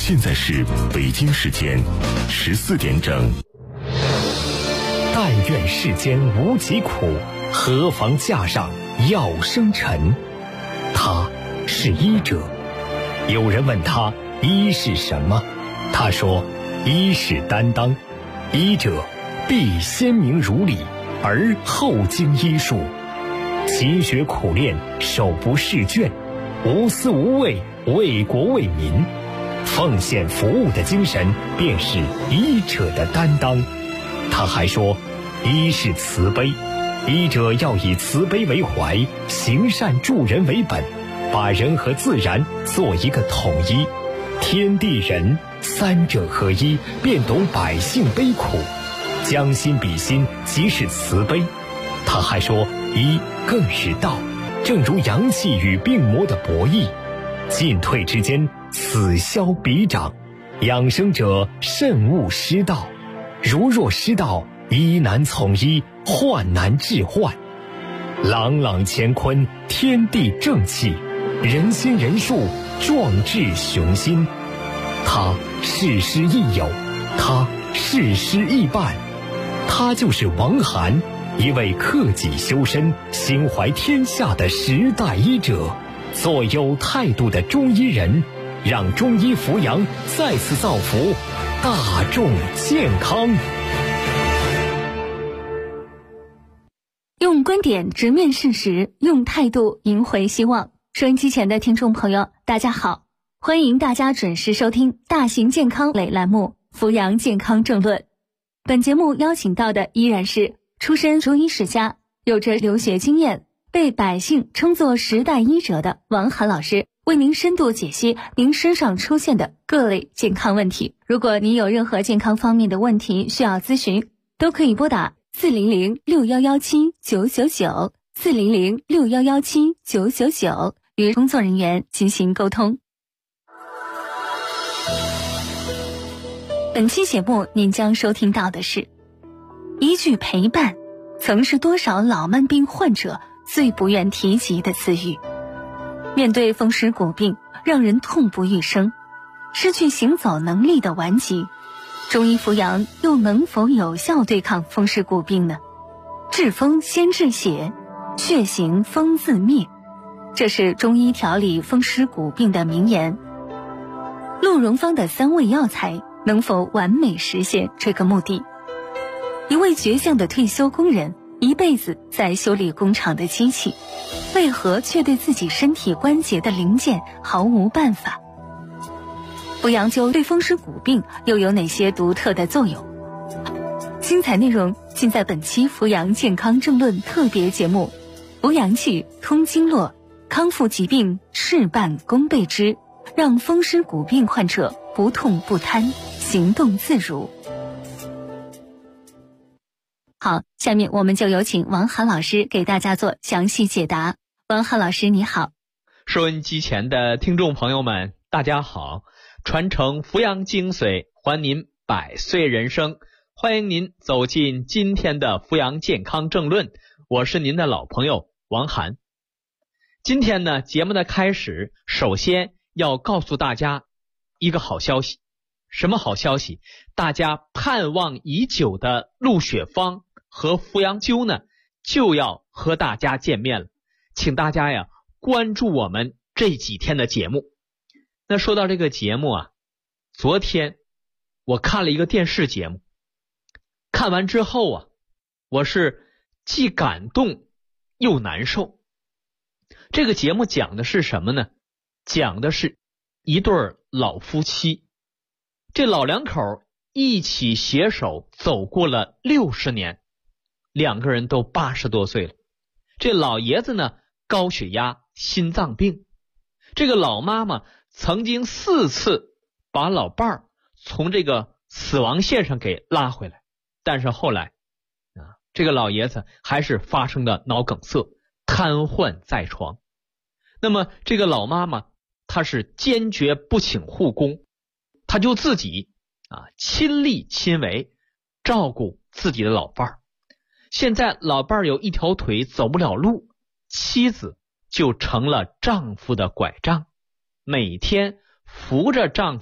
现在是北京时间14点整。 但愿世间无疾苦，何妨架上药生尘。他是医者。有人问他医是什么，他说医是担当，医者必先明如理，而后经医术，勤学苦练，手不释卷，无私无畏，为国为民，奉献服务的精神便是医者的担当。他还说医是慈悲，医者要以慈悲为怀，行善助人为本，把人和自然做一个统一，天地人三者合一，便懂百姓悲苦，将心比心，即是慈悲。他还说医更是道，正如阳气与病魔的博弈，进退之间，此消彼长，养生者慎勿失道，如若失道，医难从医，患难治患。朗朗乾坤，天地正气，人心人术，壮志雄心。他事师亦友，他事师亦伴，他就是王涵，一位克己修身、心怀天下的时代医者，做有态度的中医人，让中医扶阳再次造福大众健康。 用观点直面事实，用态度赢回希望。收音机前的听众朋友，大家好，欢迎大家准时收听大型健康类栏目《扶阳健康政论》。本节目邀请到的依然是出身中医世家，有着留学经验，被百姓称作时代医者的王涵老师，为您深度解析您身上出现的各类健康问题。如果您有任何健康方面的问题需要咨询，都可以拨打400611799 400611799与工作人员进行沟通。本期节目您将收听到的是一句陪伴，曾是多少老慢病患者最不愿提及的词语。面对风湿骨病让人痛不欲生，失去行走能力的顽疾，中医扶阳又能否有效对抗风湿骨病呢？治风先治血，血行风自灭，这是中医调理风湿骨病的名言。陆荣芳的3味药材能否完美实现这个目的？一位倔强的退休工人，一辈子在修理工厂的机器，为何却对自己身体关节的零件毫无办法？扶阳灸对风湿骨病又有哪些独特的作用？精彩内容尽在本期扶阳健康政论特别节目，扶阳气通经络，康复疾病事半功倍之，让风湿骨病患者不痛不瘫，行动自如。好，下面我们就有请王涵老师给大家做详细解答。王涵老师你好。 收音机前的听众朋友们大家好，传承扶阳精髓，还您100岁人生，欢迎您走进今天的扶阳健康政论，我是您的老朋友王涵。今天呢，节目的开始，首先要告诉大家一个好消息。什么好消息？大家盼望已久的鹿血芳和扶阳灸呢，就要和大家见面了，请大家呀关注我们这几天的节目。那说到这个节目啊，昨天我看了一个电视节目，看完之后啊，我是既感动又难受。这个节目讲的是什么呢？讲的是一对老夫妻，这老两口一起携手走过了60年，两个人都80多岁了。这老爷子呢，高血压、心脏病。这个老妈妈曾经4次把老伴儿从这个死亡线上给拉回来，但是后来这个老爷子还是发生了脑梗塞，瘫痪在床。那么这个老妈妈她是坚决不请护工，她就自己亲力亲为照顾自己的老伴儿。现在老伴儿有一条腿走不了路，妻子就成了丈夫的拐杖，每天扶着丈夫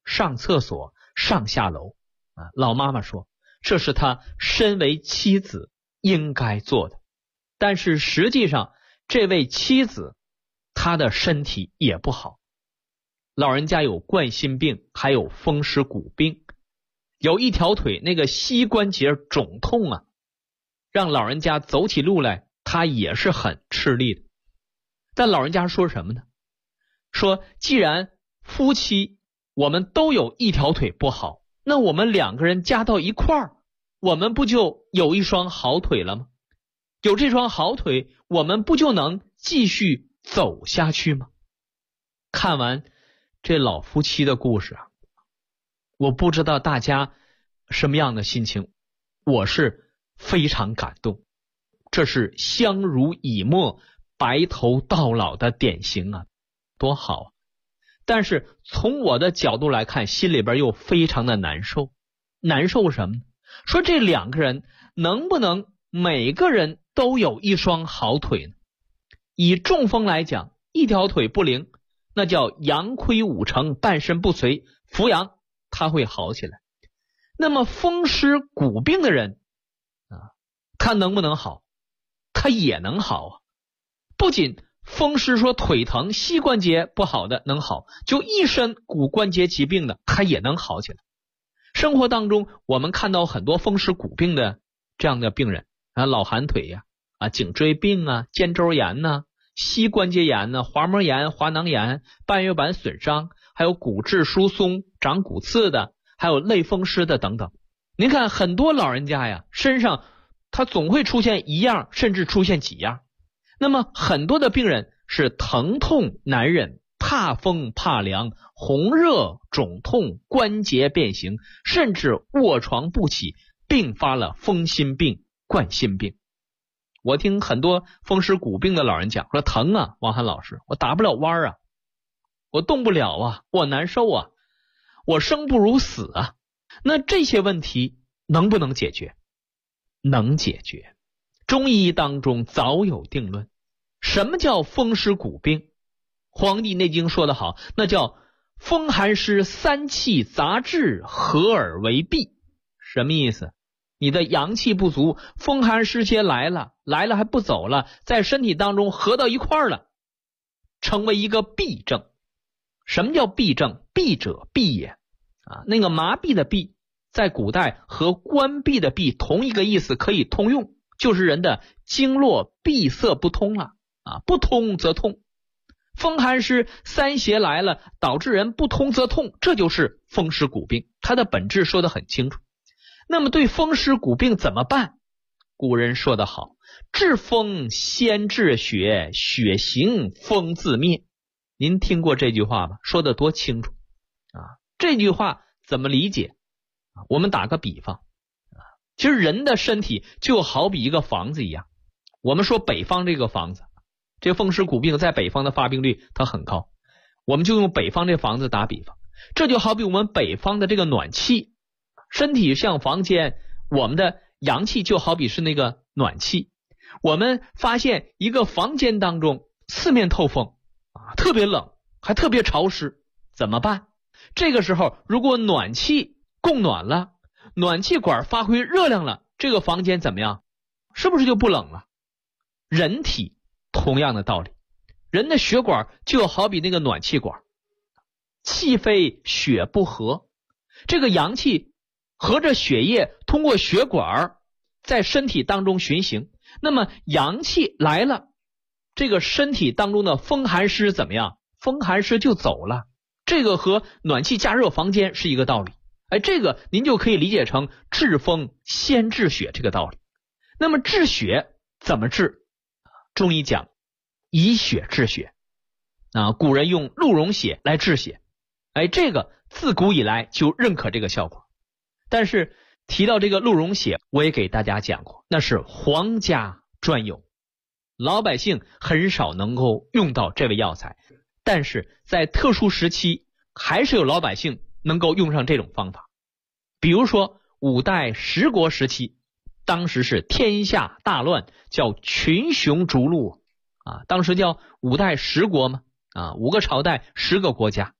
上厕所、上下楼老妈妈说这是她身为妻子应该做的。但是实际上这位妻子她的身体也不好，老人家有冠心病，还有风湿骨病，有一条腿那个膝关节肿痛让老人家走起路来他也是很吃力的。但老人家说什么呢？说既然夫妻我们都有一条腿不好，那我们两个人加到一块儿，我们不就有一双好腿了吗？有这双好腿，我们不就能继续走下去吗？看完这老夫妻的故事我不知道大家什么样的心情，我是非常感动。这是相濡以沫、白头到老的典型多好但是从我的角度来看，心里边又非常的难受。难受什么呢？说这两个人能不能每个人都有一双好腿呢？以中风来讲，一条腿不灵，那叫阳亏五成，半身不遂，扶阳他会好起来。那么风湿骨病的人他能不能好？他也能好不仅风湿说腿疼、膝关节不好的能好，就一身骨关节疾病的他也能好起来。生活当中我们看到很多风湿骨病的这样的病人老寒腿颈椎病肩周炎膝关节炎滑膜炎、滑囊炎、半月板损伤，还有骨质疏松、长骨刺的，还有类风湿的等等。您看很多老人家身上他总会出现一样甚至出现几样。那么很多的病人是疼痛难忍、怕风怕凉、红热肿痛、关节变形，甚至卧床不起，并发了风心病、冠心病。我听很多风湿骨病的老人讲说疼王涵老师，我打不了弯我动不了我难受我生不如死那这些问题能不能解决？能解决。中医当中早有定论。什么叫风湿骨病？黄帝内经说得好，那叫风寒湿三气杂至，合而为痹。什么意思？你的阳气不足，风寒湿邪来了还不走了，在身体当中合到一块儿了，成为一个痹症。什么叫痹症？痹者闭也那个麻痹的痹在古代和关闭的闭同一个意思，可以通用，就是人的经络闭塞不通了不通则痛。风寒湿三邪来了，导致人不通则痛，这就是风湿骨病，它的本质说得很清楚。那么对风湿骨病怎么办？古人说得好，治风先治血，血行风自灭。您听过这句话吧？说得多清楚这句话怎么理解？我们打个比方其实人的身体就好比一个房子一样。我们说北方这个房子，这个风湿骨病在北方的发病率它很高，我们就用北方这房子打比方。这就好比我们北方的这个暖气，身体像房间，我们的阳气就好比是那个暖气。我们发现一个房间当中四面透风特别冷还特别潮湿，怎么办？这个时候如果暖气供暖了，暖气管发挥热量了，这个房间怎么样？是不是就不冷了？人体同样的道理，人的血管就好比那个暖气管，气非血不和，这个阳气和着血液通过血管在身体当中循行，那么阳气来了，这个身体当中的风寒湿怎么样？风寒湿就走了。这个和暖气加热房间是一个道理。这个您就可以理解成治风先治血这个道理。那么治血怎么治？中医讲以血治血古人用鹿茸血来治血，这个自古以来就认可这个效果。但是提到这个鹿茸血，我也给大家讲过，那是皇家专有，老百姓很少能够用到这味药材，但是在特殊时期还是有老百姓能够用上这种方法。比如说五代十国时期，当时是天下大乱，叫群雄逐鹿当时叫五代十国嘛5个朝代10个国家。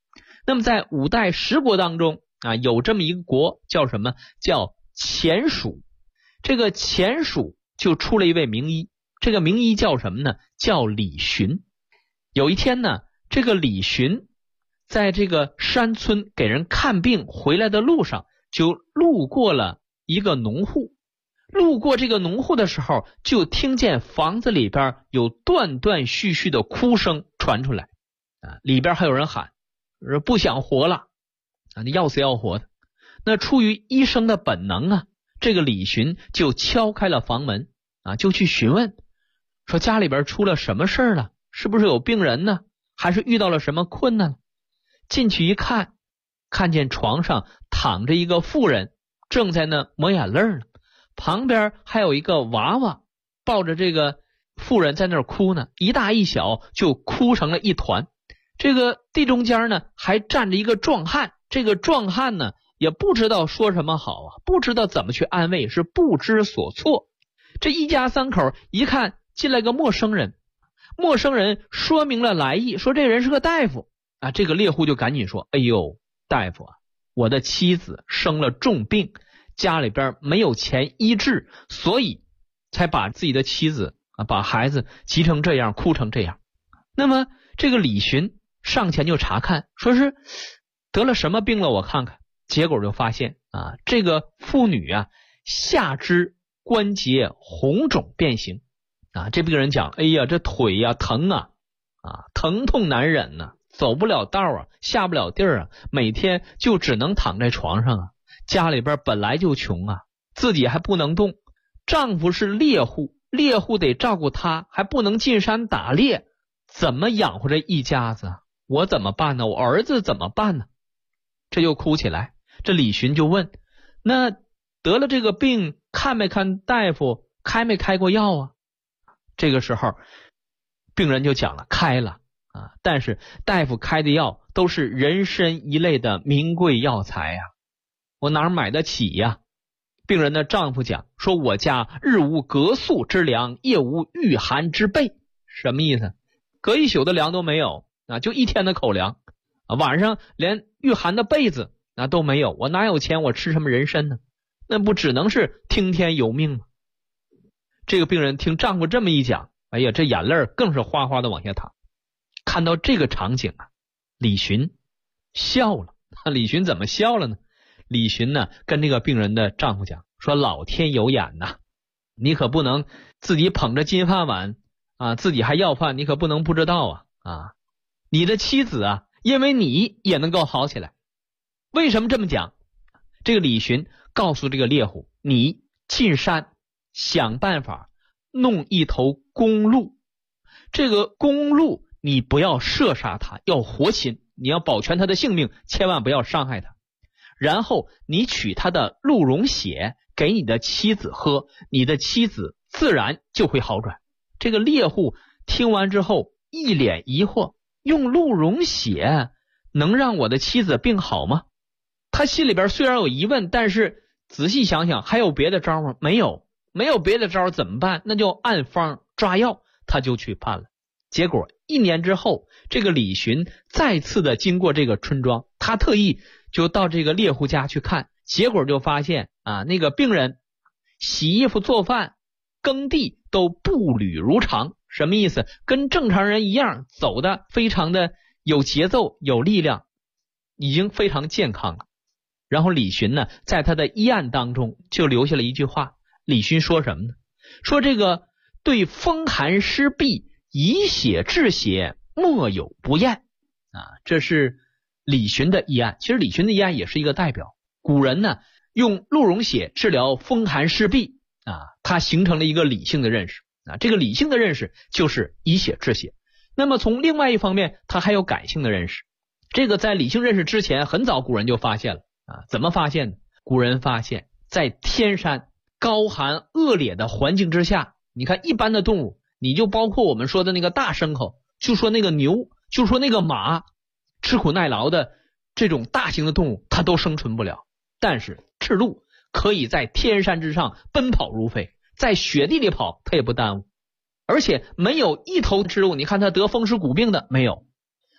那么在五代十国当中啊，有这么一个国叫什么？叫前蜀。这个前蜀就出了一位名医，这个名医叫什么呢？叫李寻。有一天呢，这个李寻在这个山村给人看病回来的路上，就路过了一个农户。路过这个农户的时候，就听见房子里边有断断续续的哭声传出来啊，里边还有人喊说不想活了啊，你要死要活的。那出于医生的本能啊，这个李寻就敲开了房门啊，就去询问说家里边出了什么事了，是不是有病人呢，还是遇到了什么困难？进去一看，看见床上躺着一个妇人，正在那抹眼泪呢，旁边还有一个娃娃抱着这个妇人在那儿哭呢，一大一小就哭成了一团。这个地中间呢还站着一个壮汉，这个壮汉呢也不知道说什么好啊，不知道怎么去安慰，是不知所措。这一家三口一看进来个陌生人，陌生人说明了来意，说这人是个大夫啊。这个猎户就赶紧说，哎呦大夫啊，我的妻子生了重病，家里边没有钱医治，所以才把自己的妻子啊，把孩子急成这样，哭成这样。那么这个李寻上前就查看，说是得了什么病了我看看。结果就发现啊，这个妇女啊下肢关节红肿变形啊。这病人讲，哎呀这腿呀疼啊，疼痛难忍啊，走不了道啊，下不了地儿啊，每天就只能躺在床上啊。家里边本来就穷啊，自己还不能动，丈夫是猎户，猎户得照顾他，还不能进山打猎，怎么养活这一家子啊？我怎么办呢？我儿子怎么办呢？这就哭起来。这李寻就问，那得了这个病看没看大夫，开没开过药啊？这个时候病人就讲了，开了啊，但是大夫开的药都是人参一类的名贵药材啊，我哪买得起呀？病人的丈夫讲说，我家日无隔宿之粮，夜无御寒之备。什么意思？隔一宿的粮都没有啊，就一天的口粮啊，晚上连御寒的被子那都没有，我哪有钱，我吃什么人参呢？那不只能是听天由命吗？这个病人听丈夫这么一讲，哎呀，这眼泪更是哗哗的往下淌。看到这个场景啊，李寻笑了。李寻怎么笑了呢？李寻呢跟这个病人的丈夫讲说，老天有眼呐，你可不能自己捧着金饭碗啊，自己还要饭，你可不能不知道啊，你的妻子啊，因为你也能够好起来。为什么这么讲？这个李寻告诉这个猎户，你进山想办法弄一头公鹿，这个公鹿你不要射杀它，要活擒，你要保全它的性命，千万不要伤害它。然后你取它的鹿茸血给你的妻子喝，你的妻子自然就会好转。这个猎户听完之后一脸疑惑，用鹿茸血能让我的妻子病好吗？他心里边虽然有疑问，但是仔细想想，还有别的招吗？没有别的招怎么办？那就按方抓药，他就去办了。结果1年之后，这个李寻再次的经过这个村庄，他特意就到这个猎户家去看，结果就发现啊，那个病人洗衣服做饭耕地都步履如常。什么意思？跟正常人一样，走的非常的有节奏有力量，已经非常健康了。然后李寻呢在他的医案当中就留下了一句话，李寻说什么呢？说这个对风寒湿痹以血治血，莫有不验啊。这是李寻的医案。其实李寻的医案也是一个代表，古人呢用鹿茸血治疗风寒湿痹啊，它形成了一个理性的认识啊。这个理性的认识就是以血治血。那么从另外一方面，它还有感性的认识。这个在理性认识之前，很早古人就发现了啊。怎么发现呢？古人发现在天山高寒恶劣的环境之下，你看一般的动物，你就包括我们说的那个大牲口，就说那个牛，就说那个马，吃苦耐劳的这种大型的动物它都生存不了。但是赤鹿可以在天山之上奔跑如飞，在雪地里跑它也不耽误，而且没有一头赤鹿你看它得风湿骨病的没有，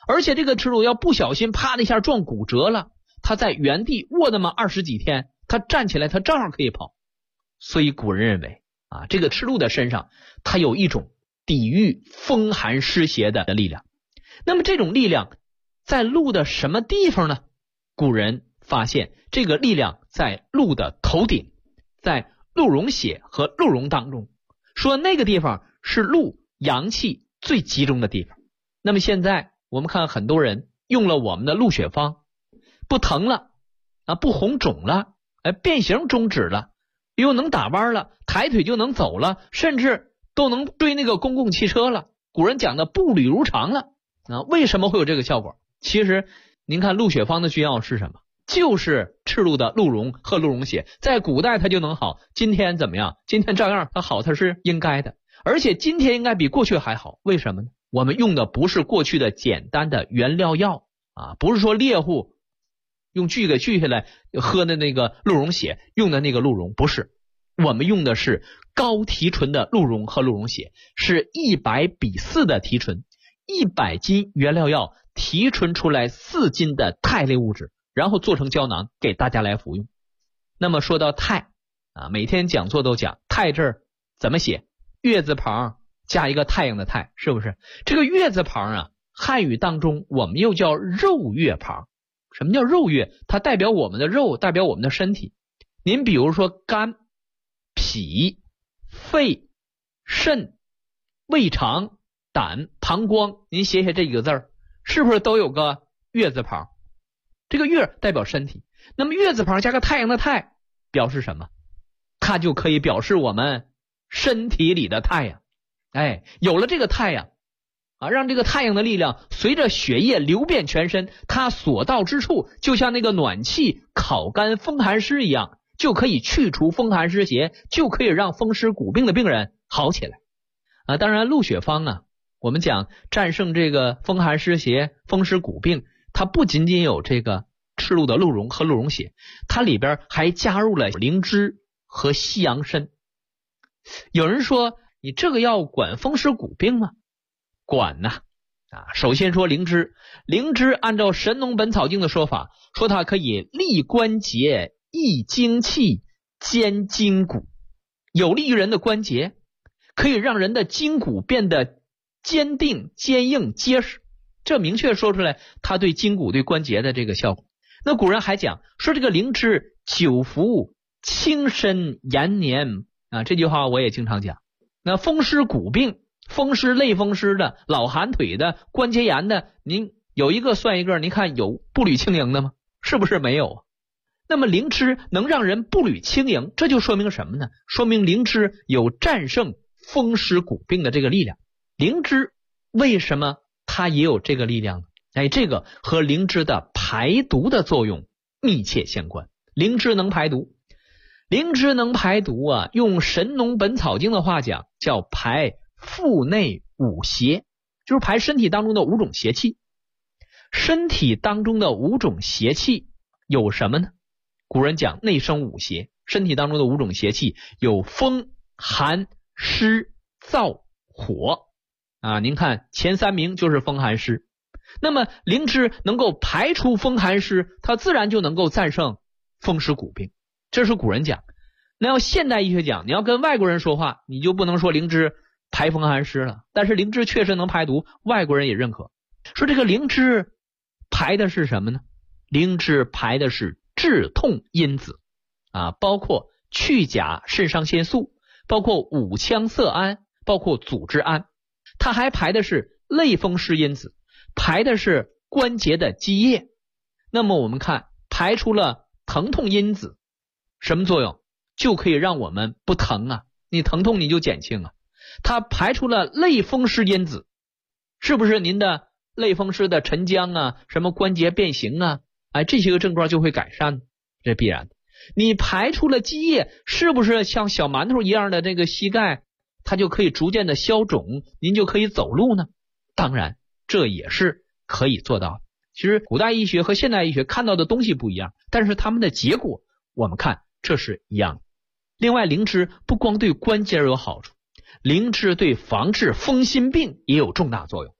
而且这个耻辱要不小心啪的一下撞骨折了，他在原地卧那么20几天，他站起来他正好可以跑。所以古人认为啊，这个赤鹿的身上它有一种抵御风寒湿邪的力量。那么这种力量在鹿的什么地方呢？古人发现这个力量在鹿的头顶，在鹿茸血和鹿茸当中，说那个地方是鹿阳气最集中的地方。那么现在我们看很多人用了我们的鹿血方，不疼了啊，不红肿了，变形终止了，又能打弯了，抬腿就能走了，甚至都能追那个公共汽车了。古人讲的步履如常了啊。为什么会有这个效果？其实您看鹿血方的君药是什么？就是赤鹿的鹿茸和鹿茸血，在古代它就能好，今天怎么样？今天照样它好，它是应该的，而且今天应该比过去还好。为什么呢？我们用的不是过去的简单的原料药啊，不是说猎户用锯给锯下来喝的那个鹿茸血，用的那个鹿茸，不是，我们用的是高提纯的鹿茸和鹿茸血，是100比4的提纯，100斤原料药提纯出来4斤的肽类物质，然后做成胶囊给大家来服用。那么说到肽啊，每天讲座都讲肽这儿怎么写？月字旁加一个太阳的太，是不是？这个月字旁啊，汉语当中我们又叫肉月旁。什么叫肉月？它代表我们的肉，代表我们的身体。您比如说肝、脾、肺、肾、胃肠、胆、膀胱，您写写这几个字儿，是不是都有个月字旁？这个月代表身体，那么月字旁加个太阳的太表示什么？它就可以表示我们身体里的太阳。有了这个太阳啊，让这个太阳的力量随着血液流遍全身，它所到之处就像那个暖气烤干风寒湿一样，就可以去除风寒湿邪，就可以让风湿骨病的病人好起来啊。当然鹿血方啊，我们讲战胜这个风寒湿邪、风湿骨病，它不仅仅有这个赤鹿的鹿茸和鹿茸血，它里边还加入了灵芝和西洋参。有人说你这个药管风湿骨病吗？管呐啊！首先说灵芝，灵芝按照《神农本草经》的说法，说它可以利关节、益精气、坚筋骨，有利于人的关节，可以让人的筋骨变得坚定、坚硬、结实。这明确说出来它对筋骨、对关节的这个效果。那古人还讲说这个灵芝久服轻身延年啊，这句话我也经常讲。那风湿骨病、风湿类风湿的、老寒腿的、关节炎的，您有一个算一个，您看有步履轻盈的吗？是不是没有啊？那么灵芝能让人步履轻盈，这就说明什么呢？说明灵芝有战胜风湿骨病的这个力量。灵芝为什么它也有这个力量呢？这个和灵芝的排毒的作用密切相关。灵芝能排毒，灵芝能排毒啊，用《神农本草经》的话讲，叫排腹内5邪，就是排身体当中的5种邪气。身体当中的5种邪气有什么呢？古人讲内生5邪，身体当中的5种邪气有风、寒、湿、燥、火啊。您看前3名就是风寒湿，那么灵芝能够排除风寒湿，它自然就能够战胜风湿骨病。这是古人讲。那要现代医学讲，你要跟外国人说话，你就不能说灵芝排风寒湿了，但是灵芝确实能排毒，外国人也认可。说这个灵芝排的是什么呢？灵芝排的是治痛因子啊，包括去甲肾上腺素，包括五羟色胺，包括组织胺。它还排的是类风湿因子，排的是关节的积液。那么我们看排除了疼痛因子，什么作用？就可以让我们不疼啊，你疼痛你就减轻啊。它排除了类风湿因子，是不是您的类风湿的沉僵啊，什么关节变形啊，这些个症状就会改善，这必然的。你排除了积液，是不是像小馒头一样的这个膝盖，它就可以逐渐的消肿，您就可以走路呢？当然这也是可以做到的。其实古代医学和现代医学看到的东西不一样，但是他们的结果我们看这是一样的。另外灵芝不光对关节有好处，灵芝对防治风心病也有重大作用。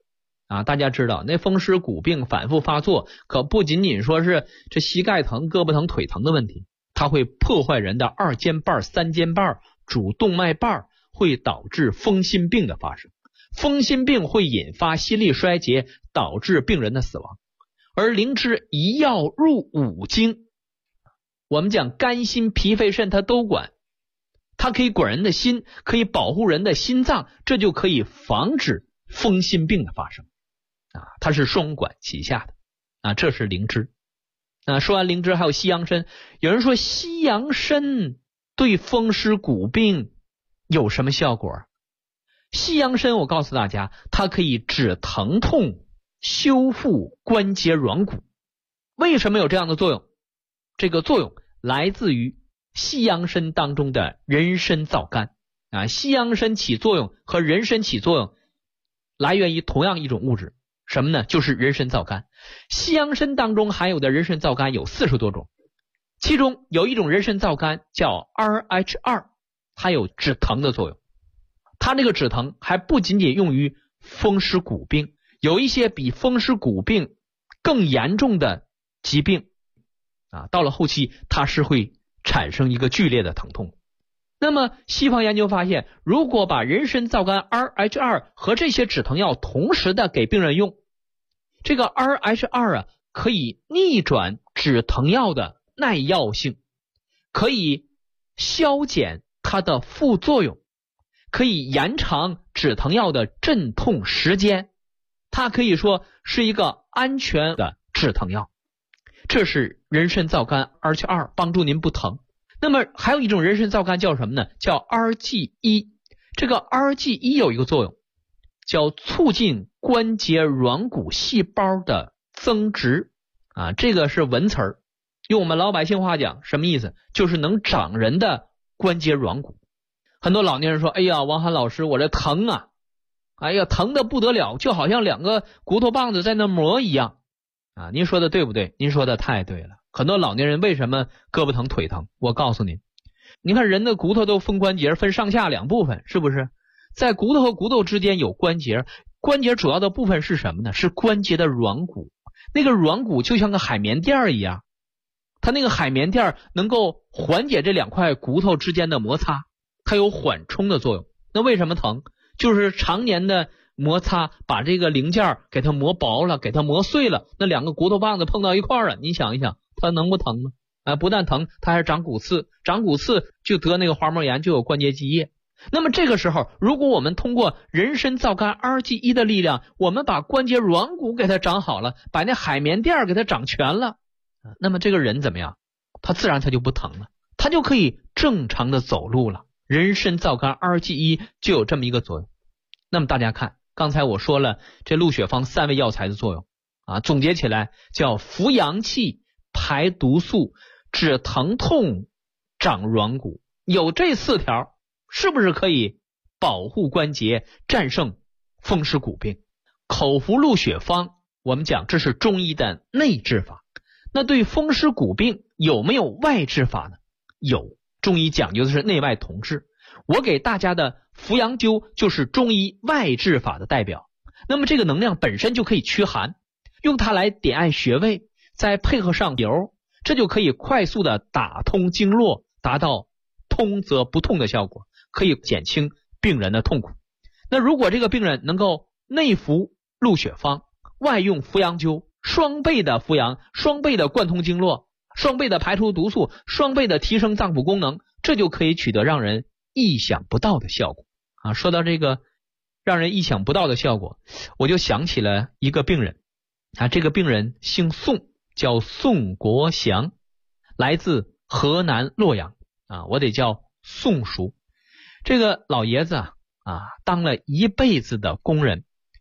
啊，大家知道那风湿骨病反复发作，可不仅仅说是这膝盖疼、胳膊疼、腿疼的问题，它会破坏人的二尖瓣、三尖瓣、主动脉瓣，会导致风心病的发生。风心病会引发心力衰竭，导致病人的死亡。而灵芝一药入五经，我们讲肝、心、脾、肺、肾它都管，它可以管人的心，可以保护人的心脏，这就可以防止风心病的发生啊，它是双管齐下的啊，这是灵芝啊。说完灵芝，还有西洋参。有人说西洋参对风湿骨病有什么效果？西洋参我告诉大家，它可以止疼痛，修复关节软骨。为什么有这样的作用？这个作用来自于西洋参当中的人参皂苷啊。西洋参起作用和人参起作用来源于同样一种物质，什么呢？就是人参皂苷。西洋参当中含有的人参皂苷有40多种，其中有一种人参皂苷叫 RH2， 它有止疼的作用。它这个止疼还不仅仅用于风湿骨病，有一些比风湿骨病更严重的疾病啊，到了后期它是会产生一个剧烈的疼痛。那么西方研究发现，如果把人参皂苷 RH2 和这些止疼药同时的给病人用，这个 RH2 啊可以逆转止疼药的耐药性，可以消减它的副作用，可以延长止疼药的镇痛时间，它可以说是一个安全的止疼药。这是人参皂苷 RH2， 帮助您不疼。那么还有一种人参皂苷叫什么呢？叫 RG1。 这个 RG1 有一个作用，叫促进关节软骨细胞的增殖啊，这个是文词儿，用我们老百姓话讲什么意思？就是能长人的关节软骨。很多老年人说，哎呀，王涵老师，我这疼啊，哎呀，疼得不得了，就好像两个骨头棒子在那磨一样啊。您说的对不对？您说的太对了。很多老年人为什么胳膊疼腿疼？我告诉您，你看人的骨头都分关节，分上下两部分，是不是？在骨头和骨头之间有关节，关节主要的部分是什么呢？是关节的软骨。那个软骨就像个海绵垫一样，它那个海绵垫能够缓解这两块骨头之间的摩擦，它有缓冲的作用。那为什么疼？就是常年的摩擦把这个零件给它磨薄了，给它磨碎了，那两个骨头棒子碰到一块了，你想一想它能不疼吗？不但疼，它还长骨刺，长骨刺就得那个滑膜炎，就有关节积液。那么这个时候，如果我们通过人参皂苷 RG1 的力量，我们把关节软骨给它长好了，把那海绵垫给它长全了，那么这个人怎么样？他自然他就不疼了，他就可以正常的走路了。人参皂苷 RG1 就有这么一个作用。那么大家看，刚才我说了这鹿血芳3味药材的作用啊，总结起来叫扶阳气、排毒素、止疼痛、长软骨。有这4条，是不是可以保护关节，战胜风湿骨病？口服鹿血芳，我们讲这是中医的内治法。那对风湿骨病有没有外治法呢？有，中医讲究的是内外同治。我给大家的扶阳灸就是中医外治法的代表。那么这个能量本身就可以驱寒，用它来点按穴位，再配合上油，这就可以快速的打通经络，达到通则不痛的效果，可以减轻病人的痛苦。那如果这个病人能够内服鹿血芳，外用扶阳灸，双倍的扶阳，双倍的贯通经络，双倍的排除毒素，双倍的提升脏腑功能，这就可以取得让人意想不到的效果啊！说到这个让人意想不到的效果，我就想起了一个病人啊，这个病人姓宋，叫宋国祥，来自河南洛阳啊，我得叫宋叔。这个老爷子啊，当了一辈子的工人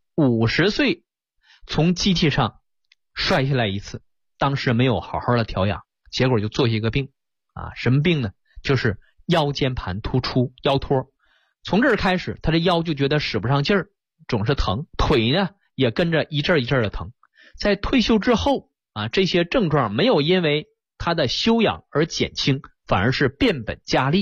，50岁从机器上摔下来一次，当时没有好好的调养，结果就做下一个病啊，什么病呢？就是腰间盘突出，腰托。从这儿开始，他这腰就觉得使不上劲儿，总是疼，腿呢也跟着一阵一阵的疼。在退休之后啊，这些症状没有因为他的休养而减轻，反而是变本加厉。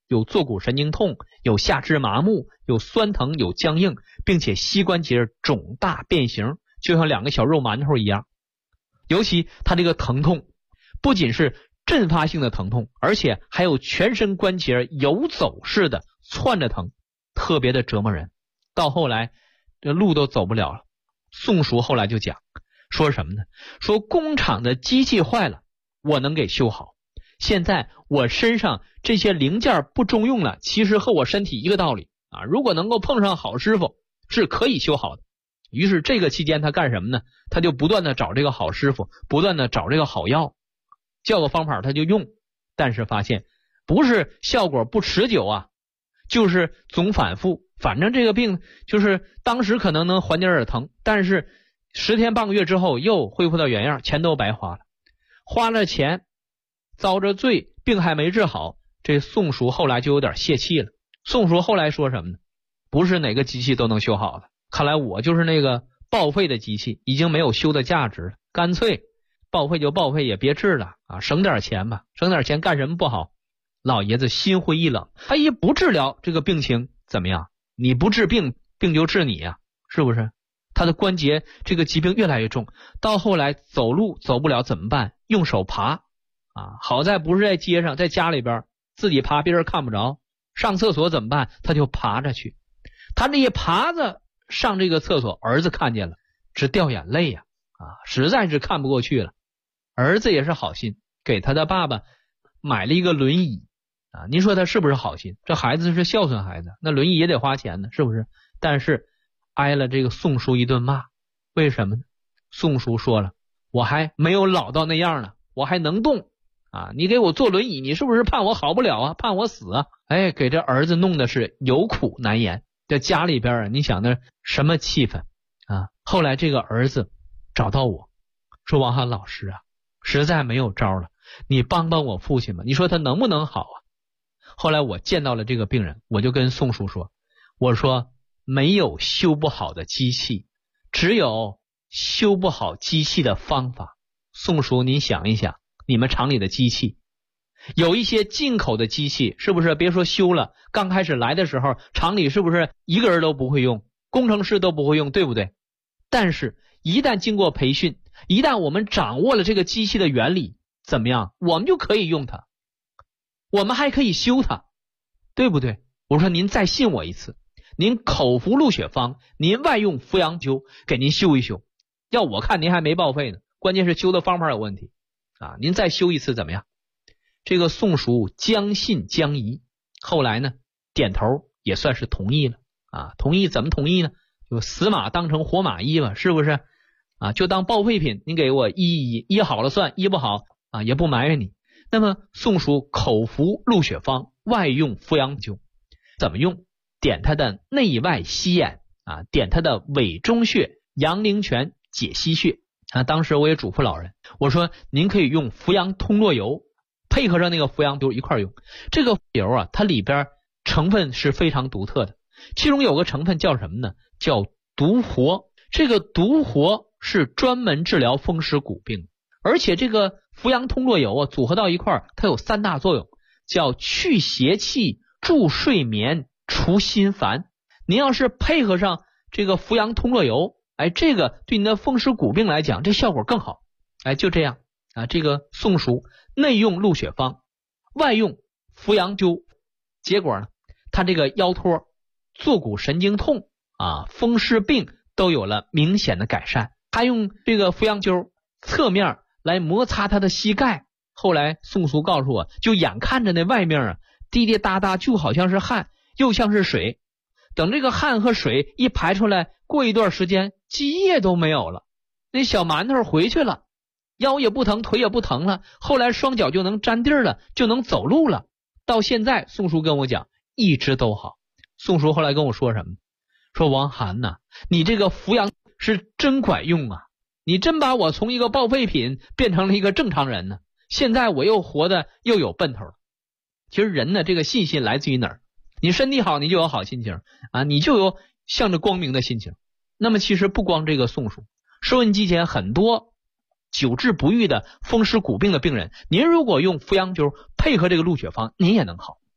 有坐骨神经痛，有下肢麻木，有酸疼，有僵硬，并且膝关节肿大变形，就像2个小肉馒头一样。尤其他这个疼痛不仅是阵发性的疼痛，而且还有全身关节游走式的窜着疼，特别的折磨人。到后来这路都走不了了。宋叔后来就讲说什么呢？说工厂的机器坏了，我能给修好。现在我身上这些零件不中用了，其实和我身体一个道理啊。如果能够碰上好师傅，是可以修好的。于是这个期间他干什么呢？他就不断的找这个好师傅，不断的找这个好药，叫个方法他就用，但是发现不是效果不持久啊，就是总反复。反正这个病就是当时可能能缓解点疼，但是10天半个月之后又恢复到原样，钱都白花了，花了钱遭着罪，病还没治好。这宋叔后来就有点泄气了。宋叔后来说什么呢？不是哪个机器都能修好的，看来我就是那个报废的机器，已经没有修的价值了，干脆报废就报废，也别治了啊，省点钱吧，省点钱干什么不好？老爷子心灰意冷，他一不治疗这个病情怎么样？你不治病，病就治你啊，是不是？他的关节这个疾病越来越重，到后来走路走不了怎么办？用手爬啊，好在不是在街上，在家里边自己爬，别人看不着。上厕所怎么办？他就爬着去。他这一爬着上这个厕所，儿子看见了，直掉眼泪呀！实在是看不过去了。儿子也是好心，给他的爸爸买了一个轮椅啊。您说他是不是好心？这孩子是孝顺孩子，那轮椅也得花钱呢，是不是？但是挨了这个宋叔一顿骂，为什么呢？宋叔说了，我还没有老到那样呢，我还能动啊！你给我坐轮椅，你是不是盼我好不了啊？盼我死啊？哎，给这儿子弄的是有苦难言。这家里边啊，你想的什么气氛啊？后来这个儿子找到我说，王涵老师啊，实在没有招了，你帮帮我父亲吧，你说他能不能好啊？后来我见到了这个病人，我就跟宋叔说，我说没有修不好的机器，只有修不好机器的方法。宋叔您想一想，你们厂里的机器有一些进口的机器，是不是别说修了，刚开始来的时候厂里是不是一个人都不会用，工程师都不会用，对不对？但是一旦经过培训，一旦我们掌握了这个机器的原理，怎么样？我们就可以用它，我们还可以修它，对不对？我说您再信我一次，您口服鹿血芳，您外用扶阳灸，给您修一修，要我看您还没报废呢，关键是修的方法有问题啊！您再修一次怎么样？这个宋叔将信将疑，后来呢点头也算是同意了啊。同意怎么同意呢？就死马当成活马医吧，是不是啊？就当报废品，您给我医好了算，医不好啊也不埋怨你。那么宋叔口服鹿血芳，外用扶阳灸，怎么用？点他的内外膝眼啊，点他的委中穴、阳陵泉、解溪穴啊。当时我也嘱咐老人，我说您可以用扶阳通络油，配合上那个扶阳灸一块用。这个油啊，它里边成分是非常独特的，其中有个成分叫什么呢？叫独活。这个独活是专门治疗风湿骨病，而且这个扶阳通络油啊，组合到一块它有3大作用，叫去邪气、助睡眠、除心烦。您要是配合上这个扶阳通络油，哎，这个对您的风湿骨病来讲，这效果更好。哎，就这样啊，这个宋叔内用鹿血芳，外用扶阳灸，结果呢，他这个腰托、坐骨神经痛啊、风湿病都有了明显的改善。他用这个扶阳灸侧面来摩擦他的膝盖，后来宋叔告诉我，就眼看着那外面啊滴滴答答，就好像是汗，又像是水。等这个汗和水一排出来，过一段时间积液都没有了，那小馒头回去了，腰也不疼，腿也不疼了，后来双脚就能沾地了，就能走路了。到现在宋叔跟我讲一直都好。宋叔后来跟我说什么？说王涵呐，你这个扶阳是真管用啊，你真把我从一个报废品变成了一个正常人呢，现在我又活得又有奔头了。其实人呢，这个信心来自于哪儿？你身体好，你就有好心情啊，你就有向着光明的心情。那么其实不光这个宋叔，收音机前很多久治不愈的风湿骨病的病人，您如果用扶阳灸配合这个鹿血芳，您也能好。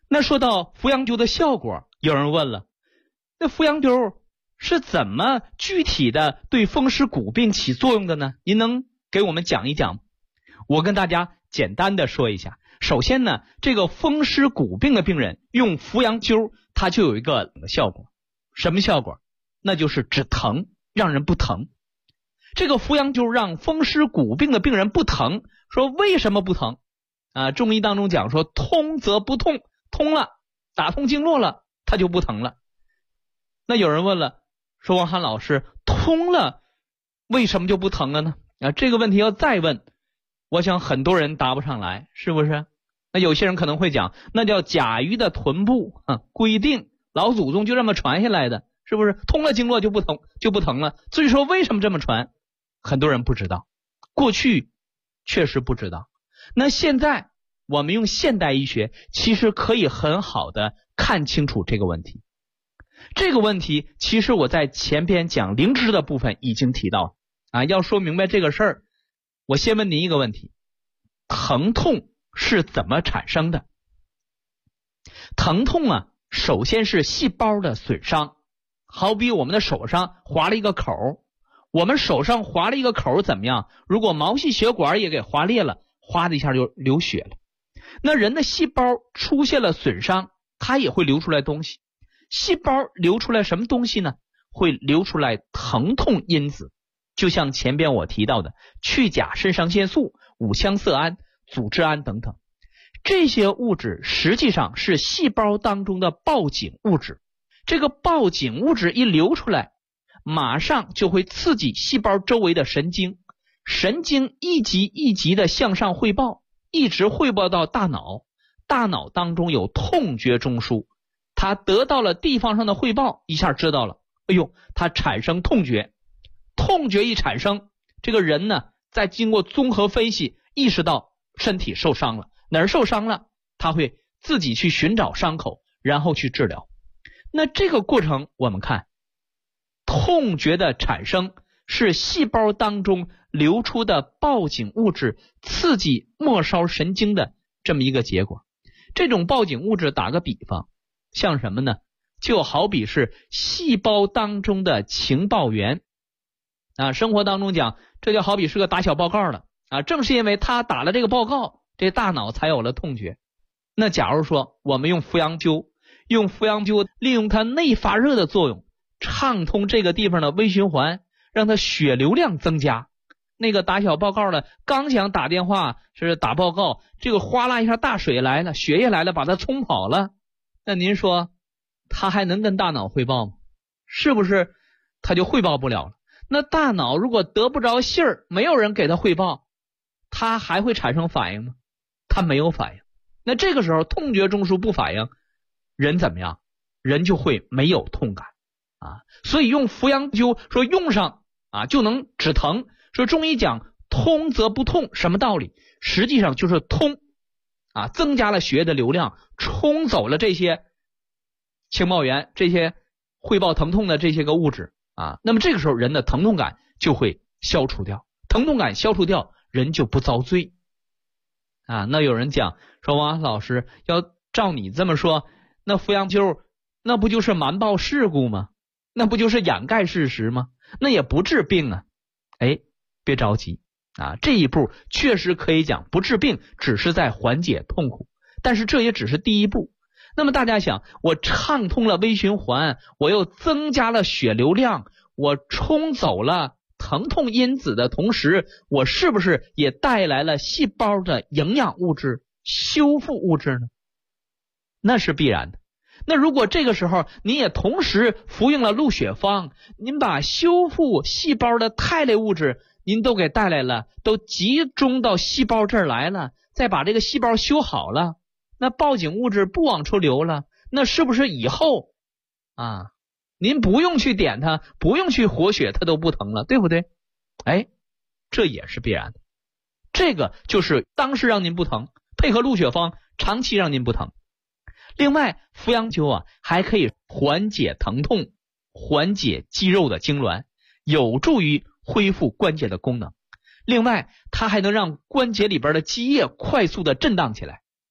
那说到扶阳灸的效果，有人问了，那扶阳灸是怎么具体的对风湿骨病起作用的呢？您能给我们讲一讲？我跟大家简单的说一下。首先呢，这个风湿骨病的病人用扶阳灸，它就有一个效果。什么效果？那就是止疼，让人不疼。这个扶阳灸让风湿骨病的病人不疼，说为什么不疼？中医当中讲说，通则不痛，通了，打通经络了，它就不疼了。那有人问了，说王涵老师，通了为什么就不疼了呢？这个问题要再问，我想很多人答不上来，是不是？那有些人可能会讲，那叫甲鱼的臀部规定，老祖宗就这么传下来的，是不是？通了经络就不疼了。至于说为什么这么传，很多人不知道，过去确实不知道。那现在我们用现代医学，其实可以很好的看清楚这个问题。这个问题其实我在前边讲灵芝的部分已经提到要说明白这个事儿，我先问您一个问题，疼痛是怎么产生的？疼痛首先是细胞的损伤，好比我们的手上划了一个口，我们手上划了一个口怎么样？如果毛细血管也给划裂了，哗的一下就流血了。那人的细胞出现了损伤，它也会流出来东西。细胞流出来什么东西呢？会流出来疼痛因子，就像前边我提到的去甲肾上腺素、五羟色胺、组织胺等等，这些物质实际上是细胞当中的报警物质。这个报警物质一流出来，马上就会刺激细胞周围的神经，神经一级一级的向上汇报，一直汇报到大脑，大脑当中有痛觉中枢，它得到了地方上的汇报，一下知道了，它产生痛觉，痛觉一产生，这个人呢，再经过综合分析，意识到身体受伤了，哪儿受伤了，他会自己去寻找伤口，然后去治疗。那这个过程我们看，痛觉的产生是细胞当中流出的报警物质刺激末梢神经的这么一个结果。这种报警物质打个比方，像什么呢？就好比是细胞当中的情报员生活当中讲，这就好比是个打小报告了正是因为他打了这个报告，这大脑才有了痛觉。那假如说我们用扶阳灸，利用它内发热的作用，畅通这个地方的微循环，让它血流量增加。那个打小报告的刚想打电话是打报告，这个哗啦一下大水来了，血液来了，把它冲跑了，那您说他还能跟大脑汇报吗？是不是他就汇报不了了？那大脑如果得不着信儿，没有人给他汇报，他还会产生反应吗？他没有反应。那这个时候痛觉中枢不反应，人怎么样？人就会没有痛感所以用扶阳灸说用上就能止疼。说中医讲通则不痛，什么道理？实际上就是通增加了血液的流量，冲走了这些情报员，这些汇报疼痛的这些个物质那么这个时候人的疼痛感就会消除掉，疼痛感消除掉，人就不遭罪那有人讲说，王老师，要照你这么说，那扶阳灸那不就是瞒报事故吗？那不就是掩盖事实吗？那也不治病别着急这一步确实可以讲不治病，只是在缓解痛苦，但是这也只是第一步。那么大家想，我畅通了微循环，我又增加了血流量，我冲走了疼痛因子的同时，我是不是也带来了细胞的营养物质、修复物质呢？那是必然的。那如果这个时候你也同时服用了鹿血方，您把修复细胞的肽类物质您都给带来了，都集中到细胞这儿来了，再把这个细胞修好了，那报警物质不往出流了，那是不是以后您不用去点它，不用去活血，它都不疼了，对不对？这也是必然的。这个就是当时让您不疼，配合鹿血方长期让您不疼。另外扶阳灸还可以缓解疼痛，缓解肌肉的痉挛，有助于恢复关节的功能。另外它还能让关节里边的积液快速的震荡起来。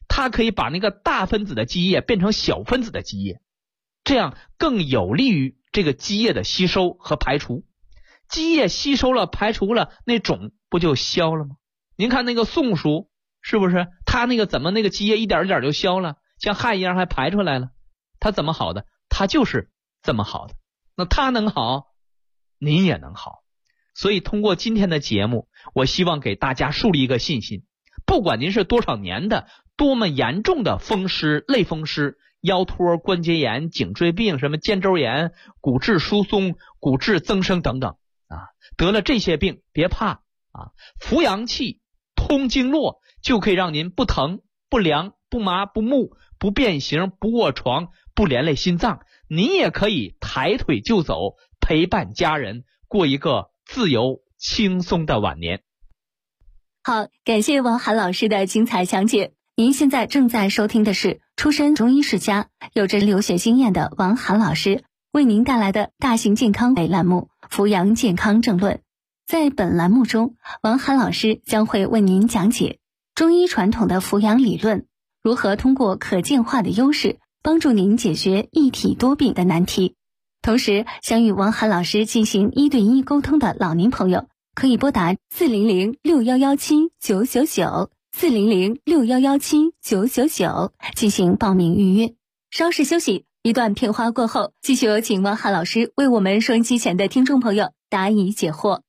它可以把那个大分子的积液变成小分子的积液，这样更有利于这个积液的吸收和排除。积液吸收了排除了，那种不就消了吗？您看那个松鼠是不是它那个怎么那个积液一点一点就消了，像汗一样还排出来了，它怎么好的？它就是这么好的。那它能好，您也能好。所以通过今天的节目，我希望给大家树立一个信心，不管您是多少年的多么严重的风湿、类风湿、腰托、关节炎、颈椎病、什么肩周炎、骨质疏松、骨质增生等等得了这些病别怕服阳气通经络就可以让您不疼不凉不麻不木不变形不卧床不连累心脏，您也可以抬腿就走，陪伴家人过一个自由轻松的晚年。 好，感谢王涵老师的精彩讲解。您现在正在收听的是出身中医世家、有着留学经验的王涵老师为您带来的大型健康栏目《扶阳健康正论》。在本栏目中，王涵老师将会为您讲解中医传统的扶阳理论，如何通过可见化的优势帮助您解决一体多病的难题。同时，想与王涵老师进行1对1沟通的老年朋友，可以拨打40061179999 40061179999进行报名预约。稍事休息，一段片花过后，继续有请王涵老师为我们收音机前的听众朋友答疑解惑。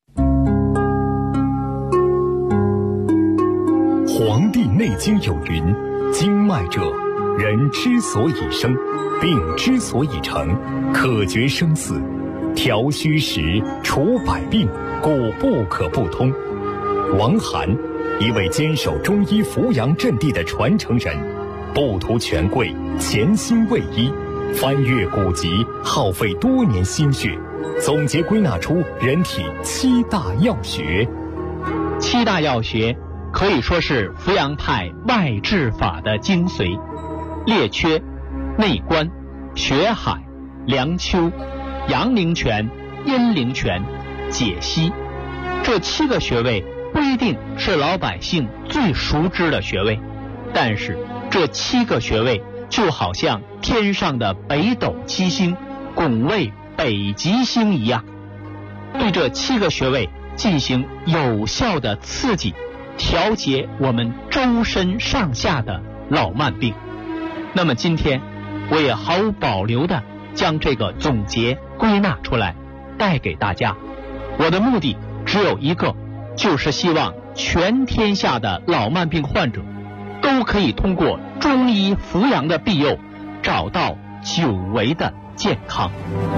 黄帝内经有云，经脉者，人之所以生，病之所以成，可决生死，调虚实，除百病，故不可不通。王涵，一位坚守中医扶阳阵地的传承人，不图权贵，潜心为医，翻阅古籍，耗费多年心血，总结归纳出人体7大要穴。 7大要穴可以说是扶阳派外治法的精髓，列缺、内关、血海、梁丘、阳陵泉、阴陵泉、解析，这7个穴位不一定是老百姓最熟知的穴位，但是这7个穴位就好像天上的北斗七星拱卫北极星一样，对这7个穴位进行有效的刺激，调节我们周身上下的老慢病。那么今天我也毫无保留地将这个总结归纳出来带给大家，我的目的只有一个，就是希望全天下的老慢病患者都可以通过中医扶阳的庇佑，找到久违的健康。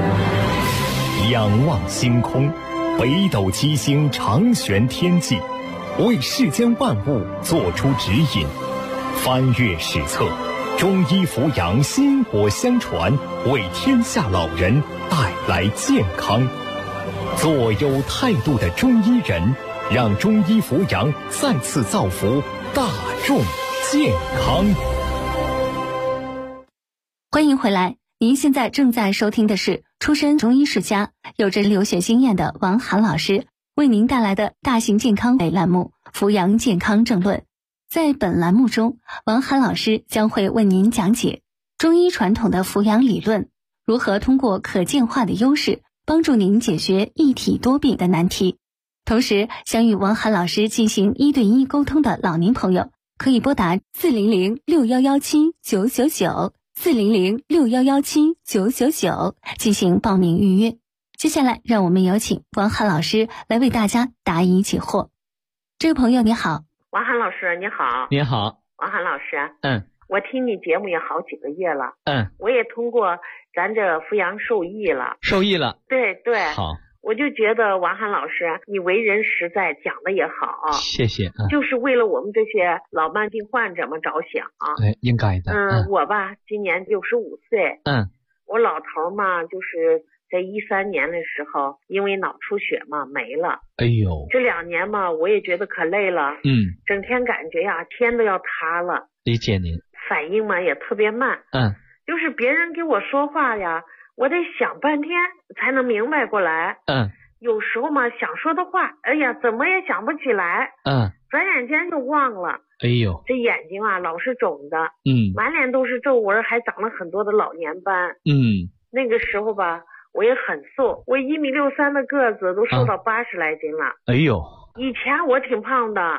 仰望星空，北斗七星长悬天际，为世间万物做出指引。翻阅史册，中医扶阳薪火相传，为天下老人带来健康。做有态度的中医人，让中医扶阳再次造福大众健康。 欢迎回来，您现在正在收听的是出身中医世家、有着留学经验的王涵老师为您带来的大型健康栏目《扶阳健康正论》。在本栏目中，王涵老师将会为您讲解中医传统的扶阳理论，如何通过可见化的优势帮助您解决一体多病的难题。同时，想与王涵老师进行1对1沟通的老年朋友，可以拨打40061179999 40061179999进行报名预约。接下来，让我们有请王涵老师来为大家答疑解惑。这位朋友你好。 王涵老师你好。 你好。 王涵老师， 我听你节目也好几个月了， 我也通过咱这扶阳受益了。对对， 好， 我就觉得王涵老师你为人实在，讲的也好， 谢谢。 就是为了我们这些老慢病患者们着想啊。 应该的。 我吧今年65岁，我老头嘛就是在13年的时候因为脑出血嘛没了。 哎呦， 这2年嘛我也觉得可累了，整天感觉呀天都要塌了。 理解您。 反应嘛也特别慢，就是别人给我说话呀，我得想半天才能明白过来。有时候嘛想说的话，哎呀怎么也想不起来，转眼间就忘了。 哎呦， 这眼睛啊老是肿的，满脸都是皱纹，还长了很多的老年斑。那个时候吧，我也很瘦，我1.63米的个子都瘦到80来斤了。 哎呦， 以前我挺胖的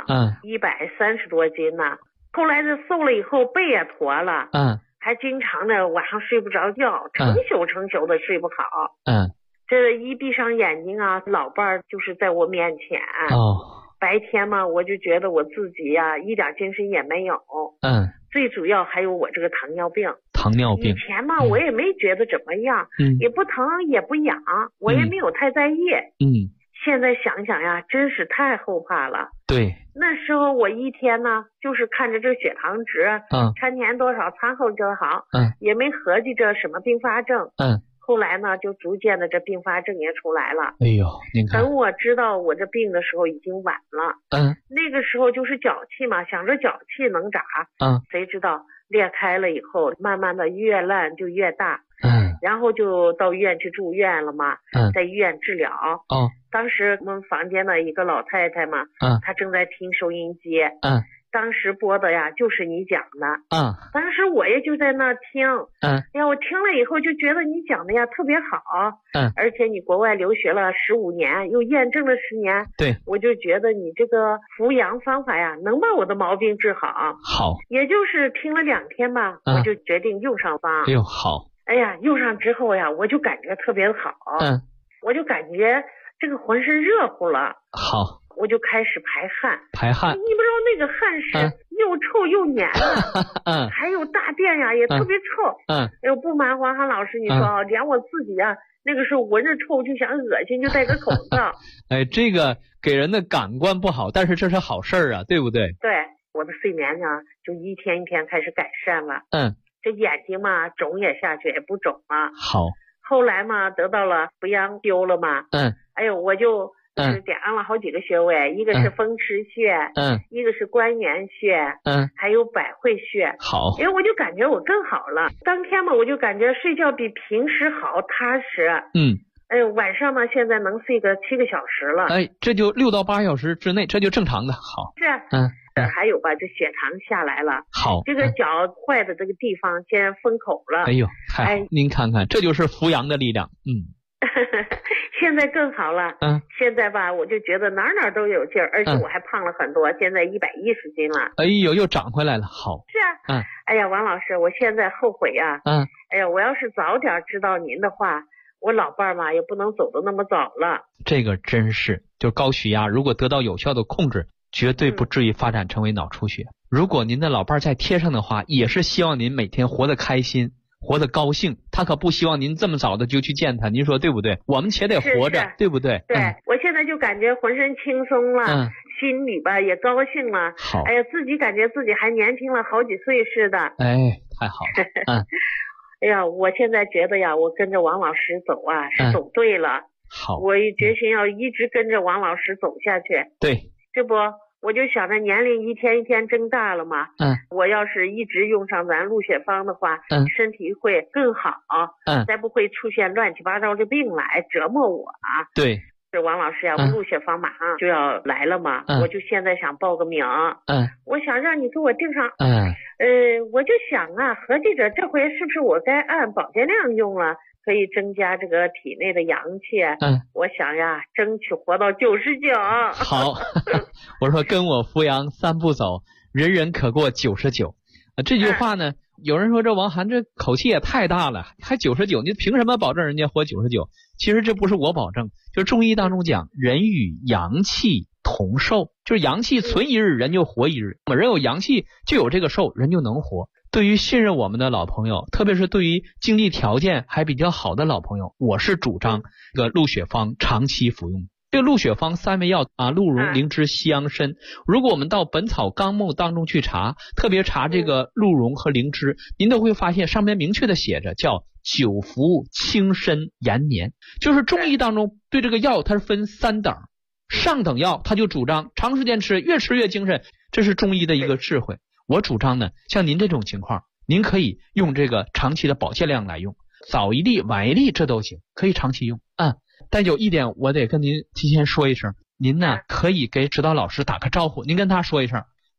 ，130多斤呢。后来这瘦了以后，背也驼了，还经常的晚上睡不着觉，成宿的睡不好。这一闭上眼睛啊，老伴儿就是在我面前。白天嘛，我就觉得我自己呀，一点精神也没有。最主要还有我这个糖尿病。以前嘛，我也没觉得怎么样，也不疼也不痒，我也没有太在意。现在想想呀，真是太后怕了。 对， 那时候我一天呢，就是看着这血糖值，餐前多少，餐后多少，也没合计着什么并发症。后来呢，就逐渐的这并发症也出来了。 哎呦，您看， 等我知道我这病的时候已经晚了。那个时候就是脚气嘛，想着脚气能咋？谁知道裂开了以后，慢慢的越烂就越大。然后就到医院去住院了嘛。在医院治疗。当时我们房间的一个老太太嘛，她正在听收音机。当时播的呀，就是你讲的。当时我也就在那听。我听了以后就觉得你讲的呀特别好。而且你国外留学了15年，又验证了10年。 对， 我就觉得你这个扶阳方法呀，能把我的毛病治好。 好， 也就是听了2天吧，我就决定用上方。 哎呦，好。 哎呀，用上之后呀，我就感觉特别好。我就感觉这个浑身热乎了。 好。 我就开始排汗。你不知道那个汗是又臭又黏的。还有大便呀也特别臭。哎呦，不瞒黄涵老师你说，连我自己呀那个时候闻着臭就想恶心，就戴个口罩。 哎，这个给人的感官不好，但是这是好事啊，对不对？ 对，我的睡眠呢就一天一天开始改善了。这眼睛嘛肿也下去，也不肿了。好。后来嘛得到了扶阳灸了嘛。哎呦，我就是点上了好几个穴位，一个是风池穴，一个是关元穴，还有百会穴。好，我就感觉我更好了。当天嘛，我就感觉睡觉比平时好踏实。晚上呢，现在能睡个7个小时了。这就6到8小时之内，这就正常的。好，是。还有吧，这血糖下来了。好，这个脚坏的这个地方先封口了。哎呦，太好！您看看，这就是扶阳的力量。现在更好了。现在吧，我就觉得哪哪都有劲儿，而且我还胖了很多，现在110斤了。哎呦，又长回来了。好。是啊。哎呀，王老师，我现在后悔呀。哎呀，我要是早点知道您的话，我老伴儿嘛也不能走得那么早了。这个真是，就高血压如果得到有效的控制，绝对不至于发展成为脑出血。如果您的老伴儿在贴上的话，也是希望您每天活得开心，活得高兴，他可不希望您这么早的就去见他，您说对不对？我们且得活着，对不对？对，我现在就感觉浑身轻松了，心里吧也高兴了。好，哎呀，自己感觉自己还年轻了好几岁似的。哎，太好了。哎呀，我现在觉得呀，我跟着王老师走啊，是走对了。好，我决心要一直跟着王老师走下去。对，这不。我就想着年龄一天一天增大了嘛。我要是一直用上咱鹿血方的话，身体会更好。才不会出现乱七八糟的病来折磨我啊。对，这王老师呀，鹿血方马上就要来了嘛。我就现在想报个名。我想让你给我定上。我就想啊，合计着这回是不是我该按保健量用了，可以增加这个体内的阳气。我想呀，争取活到99。好。我说跟我扶阳3步走，人人可过99。这句话呢，有人说这王涵这口气也太大了，还99，你凭什么保证人家活99？其实这不是我保证，就是中医当中讲人与阳气同寿，就是阳气存一日，人就活一日。人有阳气就有这个寿，人就能活。对于信任我们的老朋友，特别是对于经济条件还比较好的老朋友，我是主张这个鹿血方长期服用。这个鹿血方3味药啊，鹿茸、灵芝、西洋参。如果我们到《本草纲目》当中去查，特别查这个鹿茸和灵芝，您都会发现上面明确的写着叫久服轻身延年。就是中医当中对这个药它是分3等，上等药它就主张长时间吃，越吃越精神，这是中医的一个智慧。我主张呢，像您这种情况，您可以用这个长期的保健量来用，早一粒晚一粒这都行，可以长期用。但有一点我得跟您提前说一声，您呢可以给指导老师打个招呼，您跟他说一声，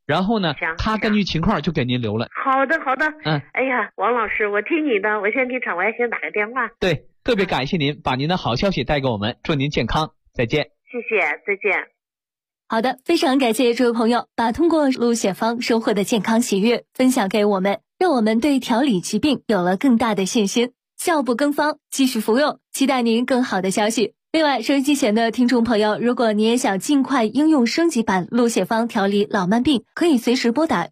然后呢，他根据情况就给您留了。 好的。哎呀，王老师，我听你的，我先给场外先打个电话。 对，特别感谢您把您的好消息带给我们，祝您健康，再见。 谢谢，再见。 好的，非常感谢这位朋友把通过鹿血芳收获的健康喜悦分享给我们，让我们对调理疾病有了更大的信心。效不更方，继续服用，期待您更好的消息。另外，收音机前的听众朋友，如果你也想尽快应用升级版鹿血芳调理老慢病，可以随时拨打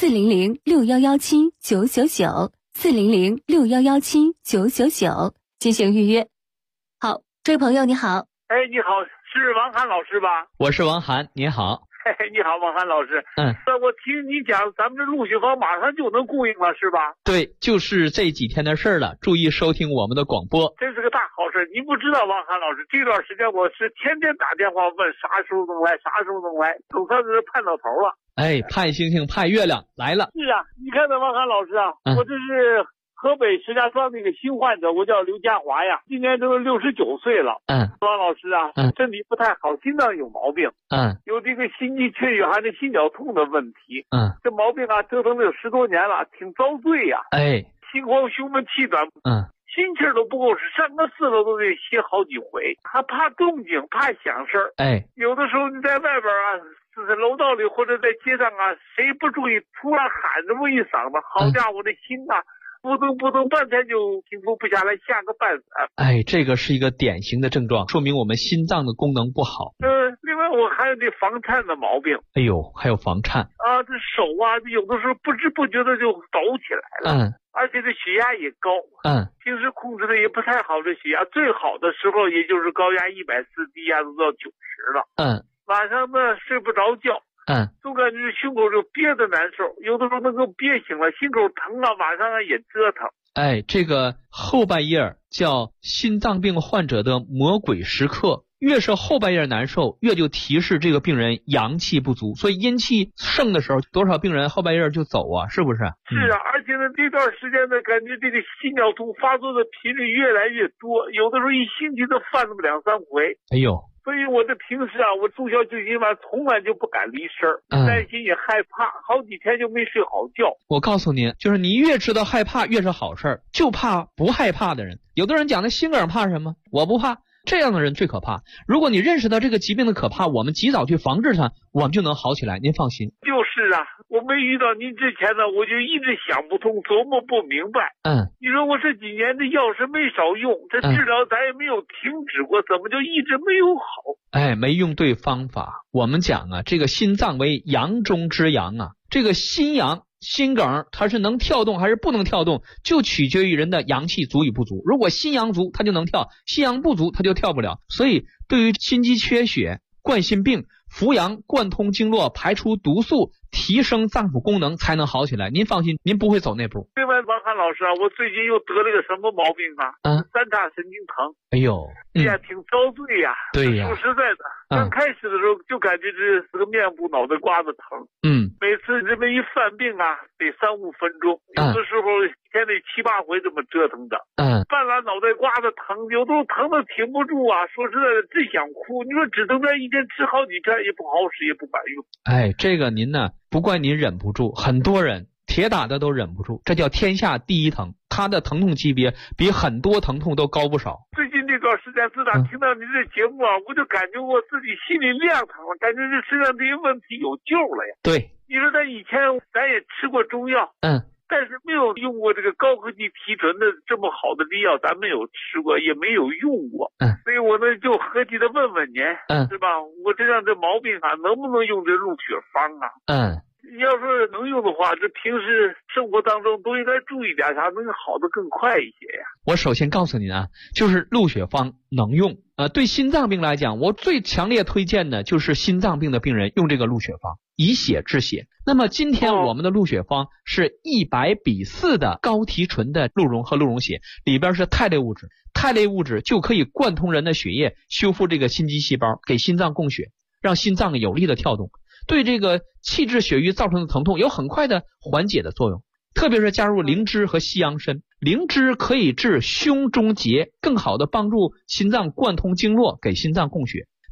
400-6117-999，400-6117-999进行预约。好，这位朋友你好。 你好，是王涵老师吧？ 我是王涵，你好。 你好，王涵老师。我听你讲，咱们这鹿血芳马上就能供应了，是吧？ 对，就是这几天的事儿了。注意收听我们的广播， 这是个大好事。你不知道，王涵老师，这段时间我是天天打电话问啥时候能来，总算是盼到头了。 盼星星盼月亮来了。 是啊，你看这王涵老师啊，我这是河北石家庄那个新患者，我叫刘家华呀，今年都69岁了。王老师啊，身体不太好，心脏有毛病。有这个心肌缺血还是心绞痛的问题。这毛病啊，折腾了有10多年了，挺遭罪呀。心慌胸闷气短。心气儿都不够使，上个4楼都得歇好几回，还怕动静，怕响声。有的时候你在外边啊，就是楼道里或者在街上啊，谁不注意，突然喊这么一嗓子，好家伙，这心啊扑通，半天就平复不下来，下个半死。 这个是一个典型的症状，说明我们心脏的功能不好。 另外我还有这房颤的毛病。 还有房颤啊，这手啊，有的时候不知不觉的就抖起来了。而且这血压也高。平时控制的也不太好，这血压最好的时候也就是高压140，低压都到90了。晚上呢睡不着觉。总感觉胸口就憋得难受，有的时候能够憋醒了，心口疼啊，晚上也折腾。 这个后半夜叫心脏病患者的魔鬼时刻，越是后半夜难受，越就提示这个病人阳气不足，所以阴气盛的时候，多少病人后半夜就走啊，是不是？ 是啊，而且呢，这段时间呢，感觉这个心绞痛发作的频率越来越多，有的时候一星期都犯那么2、3回。所以我这平时啊，我住校就今晚从来就不敢离身，担心也害怕，好几天就没睡好觉。 我告诉您，就是你越知道害怕越是好事，就怕不害怕的人。有的人讲的心梗怕什么？我不怕。这样的人最可怕。如果你认识到这个疾病的可怕，我们及早去防治它，我们就能好起来。您放心。 就是啊，我没遇到您之前呢，我就一直想不通，琢磨不明白。你说我这几年的药是没少用，这治疗咱也没有停止过，怎么就一直没有好？ 没用对方法。我们讲啊，这个心脏为阳中之阳啊，这个心阳。心梗它是能跳动还是不能跳动，就取决于人的阳气足与不足。如果心阳足，它就能跳；心阳不足，它就跳不了。所以，对于心肌缺血、冠心病，扶阳贯通经络，排除毒素，提升脏腑功能，才能好起来。您放心，您不会走那步。 另外，王涵老师啊，我最近又得了个什么毛病啊？3叉神经疼。挺遭罪呀。 对呀。 说实在的，刚开始的时候就感觉这是个面部脑袋瓜子疼。每次这么一犯病啊，得3、5分钟，有的时候一天得7、8回这么折腾的。犯了脑袋瓜子疼，有的时候疼的挺不住啊。说实在的，真想哭。你说止疼片一天吃好几片也不好使，也不管用。 这个您呢，不怪您忍不住，很多人铁打的都忍不住，这叫天下第一疼。他的疼痛级别比很多疼痛都高不少。 最近这段时间自打听到您这节目啊，我就感觉我自己心里亮堂了，感觉这身上这些问题有救了呀。 对， 你说咱以前咱也吃过中药，但是没有用过这个高科技提纯的这么好的医药，咱没有吃过，也没有用过。所以我呢就合计的问问您，是吧？我这样这毛病啊，能不能用这鹿血芳啊？要是能用的话，这平时生活当中都应该注意点，啥能好得更快一些呀？ 我首先告诉您啊，就是鹿血芳能用。对心脏病来讲，我最强烈推荐的就是心脏病的病人用这个鹿血芳，以血治血。那么今天我们的鹿血芳是100:4的高提纯的鹿茸和鹿茸血，里边是肽类物质，肽类物质就可以贯通人的血液，修复这个心肌细胞，给心脏供血，让心脏有力的跳动。对这个气滞血瘀造成的疼痛有很快的缓解的作用，特别是加入灵芝和西洋参。灵芝可以治胸中结，更好的帮助心脏贯通经络，给心脏供血。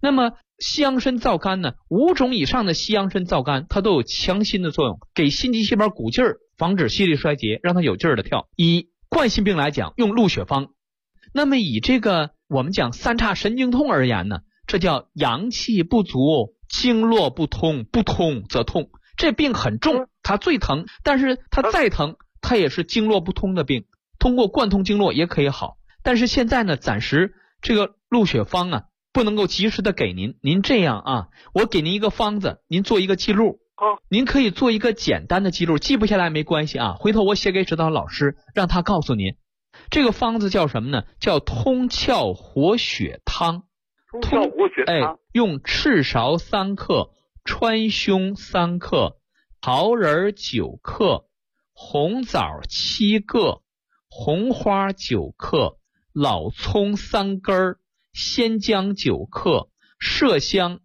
那么西洋参皂苷呢，5种以上的西洋参皂苷它都有强心的作用，给心肌细胞鼓劲儿，防止心力衰竭，让它有劲儿的跳。以冠心病来讲，用鹿血芳。那么以这个我们讲三叉神经痛而言呢，这叫阳气不足，经络不通，不通则痛。这病很重，它最疼，但是它再疼，它也是经络不通的病，通过贯通经络也可以好。但是现在呢，暂时这个鹿血芳啊不能够及时的给您。您这样啊，我给您一个方子，您做一个记录。您可以做一个简单的记录，记不下来没关系啊，回头我写给指导老师，让他告诉您。这个方子叫什么呢？叫通窍活血汤。 通窍活血汤， 用赤芍3克，川芎3克，桃仁9克，红枣7个，红花9克，老葱3根，鲜姜9克，麝香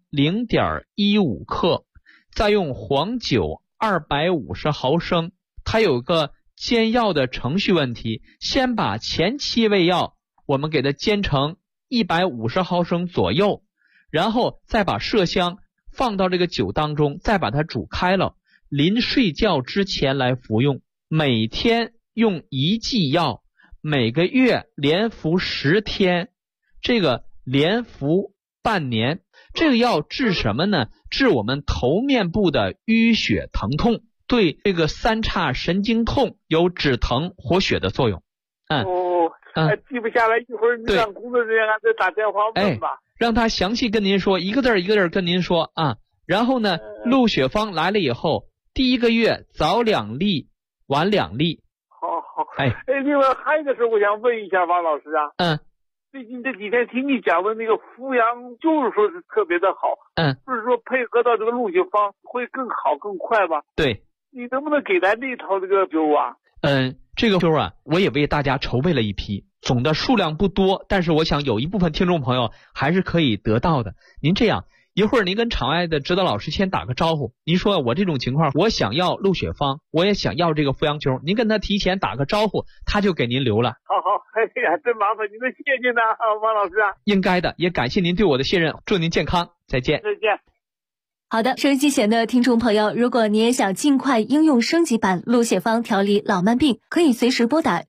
0.15克，再用黄酒250毫升。它有个煎药的程序问题，先把前期味药我们给它煎成150毫升左右，然后再把麝香放到这个酒当中，再把它煮开了，临睡觉之前来服用。每天用1剂药，每个月连服10天，这个连服半年。这个药治什么呢？治我们头面部的淤血疼痛，对这个三叉神经痛有止疼活血的作用。 记不下来，一会儿你让工作人员再打电话问吧。 让他详细跟您说，一个字一个字跟您说啊。然后呢，鹿血芳来了以后，第1个月早2粒，晚2粒。 好。另外还有一个事我想问一下王老师啊。最近这几天听你讲的那个扶阳，就是说是特别的好。不是说配合到这个鹿血芳会更好更快吧？ 对。 你能不能给咱这套这个灸啊？ 这个灸啊，我也为大家筹备了一批，总的数量不多，但是我想有一部分听众朋友还是可以得到的。您这样，一会儿您跟场外的指导老师先打个招呼，您说我这种情况，我想要鹿血芳，我也想要这个扶阳灸，您跟他提前打个招呼，他就给您留了。 好，哎呀，真麻烦您了，谢谢呢，王老师啊。 应该的，也感谢您对我的信任，祝您健康，再见。 再见。 好的，收音机前的听众朋友，如果你也想尽快应用升级版鹿血芳调理老慢病，可以随时拨打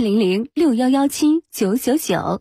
400-6117-999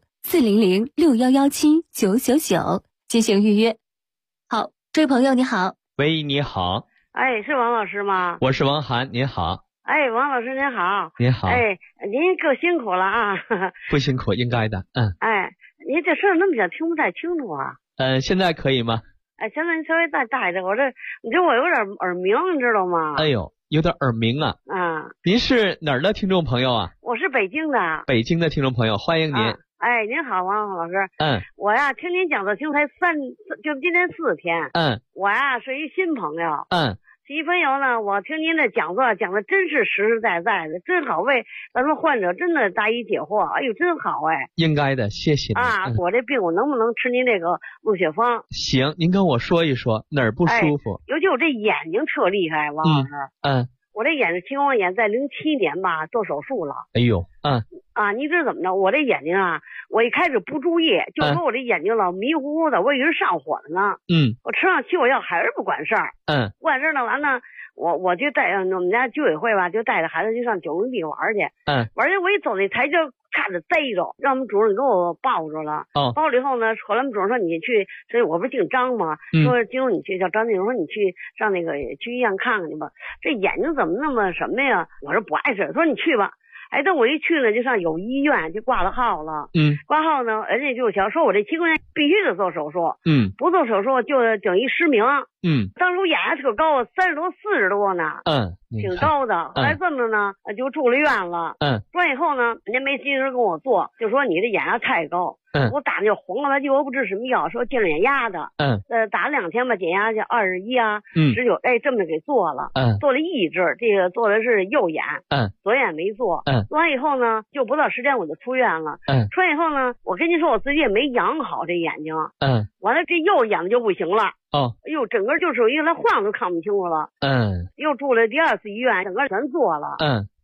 400-6117-999进行预约。好，这位朋友你好。 喂，你好。 哎，是王老师吗？ 我是王涵，您好。 哎，王老师您好。 您好。 哎，您够辛苦了啊。 不辛苦，应该的。 哎，您这声那么小，听不太清楚啊。 现在可以吗？ 哎，现在你稍微再大一点，你这我有点耳鸣，你知道吗？ 哎呦，有点耳鸣啊。您是哪儿的听众朋友啊？ 我是北京的。 北京的听众朋友，欢迎您。 哎，您好，王老师。我呀，听您讲的就才就今天4天。我呀是一新朋友。新朋友呢，我听您的讲座讲的真是实实在在的，真好，为咱们患者真的答疑解惑。哎呦，真好哎！ 应该的，谢谢您。 我这病我能不能吃您这个鹿血芳？ 行，您跟我说一说哪儿不舒服？ 尤其我这眼睛特厉害，王老师。我这眼睛青光眼在07年吧做手术了。 哎呦， 你知道怎么着？我这眼睛啊，我一开始不注意，就说我这眼睛老迷糊糊的，我以为是上火了呢。我吃上起火药还是不管事儿。不管事儿呢，完了我就带我们家居委会吧，就带着孩子就上九龙壁玩去。玩去我一走那台就差点逮着，让我们主任给我抱住了。抱了以后呢，后来我们主任说你去，所以我不是姓张吗？说金荣你去叫张金荣，说你去上那个去医院看看去吧。这眼睛怎么那么什么呀？我说不碍事，说你去吧。哎，等我一去呢，就上有医院就挂了号了。挂号呢，人家就想说我这青光眼必须得做手术。不做手术就整一失明。当时我眼压特高，30多40多呢。挺高的。后来这么着呢，就住了院了。住完以后呢，人家没心思跟我做，就说你这眼压太高。我打那就红了，就不知什么药，说降眼压的。打了2天吧，减压去21啊，19，哎，这么给做了。做了抑制，这个做的是右眼。左眼没做。做完以后呢，就不到时间我就出院了。出院以后呢，我跟您说，我自己也没养好这眼睛。完了这右眼就不行了。哎呦，整个就是因为来晃都看不清楚了。又住了第2次医院，整个全做了。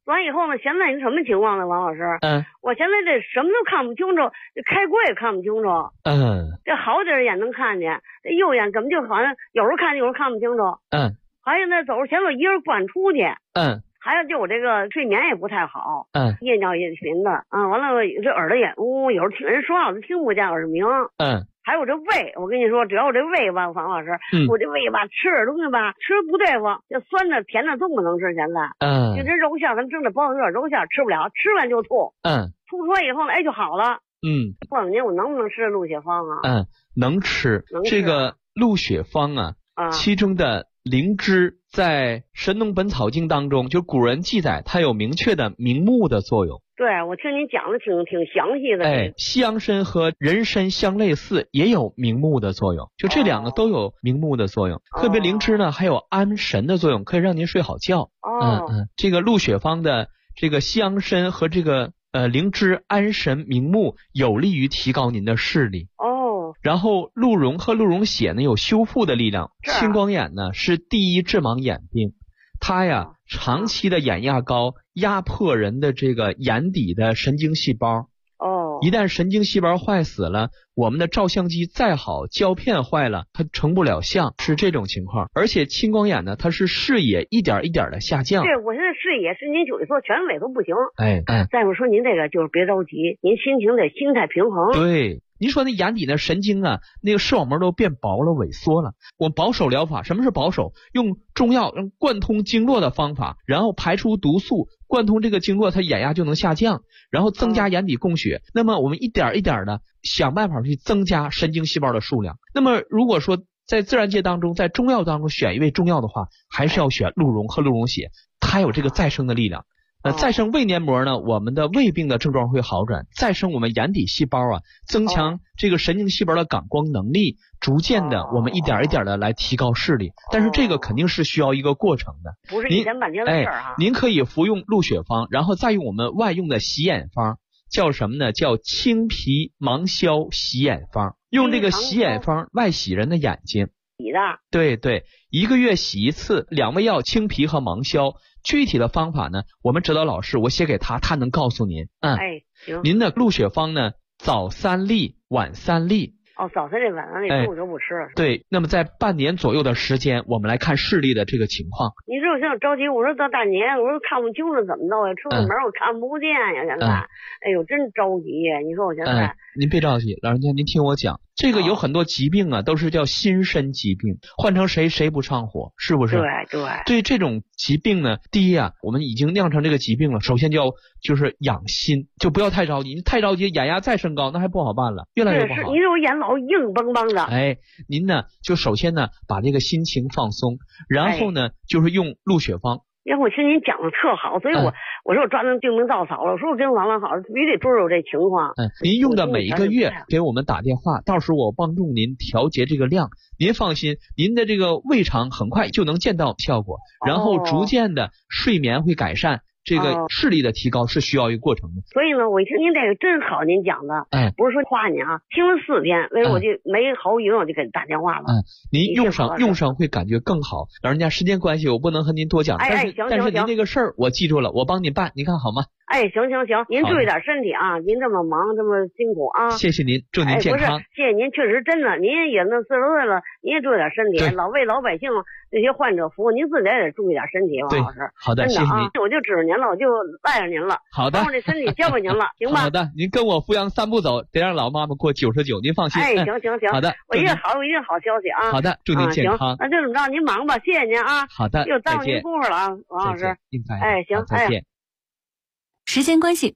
完以后呢，现在是什么情况呢，王老师？我现在这什么都看不清楚，开锅也看不清楚。这好点也能看见，这右眼怎么就好像有时候看有时候看不清楚。还有那走路前头一人灌出去。还有就我这个睡眠也不太好。夜尿也频的啊。完了这耳朵也有时候听人说话我都听不见耳鸣。还有这胃，我跟你说，只要我这胃吧，王老师，我这胃吧，吃点东西吧，吃不对付，就酸的、甜的都不能吃。现在，就这肉馅，咱们蒸的包子有点肉馅吃不了，吃完就吐。吐出来以后呢，哎，就好了。问问您，我能不能吃鹿血芳啊？ 能吃。这个鹿血芳啊，其中的灵芝在《神农本草经》当中，就古人记载，它有明确的明目的作用。 对，我听您讲的挺详细的。 西洋参和人参相类似，也有明目的作用，就这两个都有明目的作用。特别灵芝呢，还有安神的作用，可以让您睡好觉。这个鹿血芳的这个西洋参和这个灵芝安神明目，有利于提高您的视力。然后鹿茸和鹿茸血呢有修复的力量。青光眼呢是第一致盲眼病，它呀长期的眼压高压迫人的这个眼底的神经细胞。一旦神经细胞坏死了，我们的照相机再好，胶片坏了，它成不了像，是这种情况。而且青光眼呢，它是视野一点一点的下降。 对，我现在视野是您说全尾都不行。再我说您这个就是别着急，您心态平衡。 对。您说那眼底的神经啊，那个视网膜都变薄了，萎缩了。我保守疗法，什么是保守？用中药用贯通经络的方法，然后排出毒素，贯通这个经络，它眼压就能下降，然后增加眼底供血。那么我们一点一点的想办法去增加神经细胞的数量。那么如果说在自然界当中，在中药当中选一味中药的话，还是要选鹿茸和鹿茸血，它有这个再生的力量。再生胃黏膜呢，我们的胃病的症状会好转；再生我们眼底细胞啊，增强这个神经细胞的感光能力，逐渐的我们一点一点的来提高视力。但是这个肯定是需要一个过程的， 不是一天半天的事儿哈。 您可以服用鹿血芳，然后再用我们外用的洗眼方，叫什么呢？叫青皮芒硝洗眼方。用这个洗眼方外洗人的眼睛。 洗的？ 对对，1个月洗一次，2味药青皮和芒硝。具体的方法呢，我们指导老师我写给他，他能告诉您。 行。 您的鹿血芳呢，早3粒，晚3粒。 早3粒，晚3粒，中午就不吃了。 对，那么在半年左右的时间，我们来看视力的这个情况。 你说我现在着急，我说到大年，我说看不清楚怎么着呀？出个门我看不见呀，现在。哎呦，真着急呀！你说我现在。 您别着急，老人家您听我讲，这个有很多疾病啊，都是叫心身疾病，换成谁不上火，是不是？对这种疾病呢，第一啊，我们已经酿成这个疾病了，首先就是养心，就不要太着急，你太着急，眼压再升高，那还不好办了，越来越不好。 你说我眼老硬邦邦的。 您呢，就首先呢，把这个心情放松，然后呢，就是用鹿血芳。 因为我听您讲的特好，所以我说我抓那救命稻草了。我说我跟王老好，必须得捉住这情况。 您用的每一个月给我们打电话，到时候我帮助您调节这个量。您放心，您的这个胃肠很快就能见到效果，然后逐渐的睡眠会改善。这个视力的提高是需要一个过程的。 所以呢，我一听您这个真好，您讲的，不是说夸你啊，听了4天，所以我就没毫无疑问，我就给你打电话了。 您用上会感觉更好。老人家时间关系，我不能和您多讲，但是您这个事儿我记住了，我帮您办，您看好吗？ 行，您注意点身体啊！您这么忙，这么辛苦啊！ 谢谢您，祝您健康。 谢谢您，确实真的，您也那40多岁了，您也注意点身体，为老百姓这些患者服务，您自己也得注意点身体，王老师。 好的，谢谢您。 我就指着您了，我就赖着您了。 好的， 把我这身体交给您了，行吧？ 好的，您跟我扶阳3步走，得让老妈妈过99，您放心。 行。 好的， 我一定好消息啊！ 好的，祝您健康。 那就这么着，您忙吧，谢谢您啊！ 好的， 又耽误您功夫了啊，王老师。 行， 再见。 时间关系，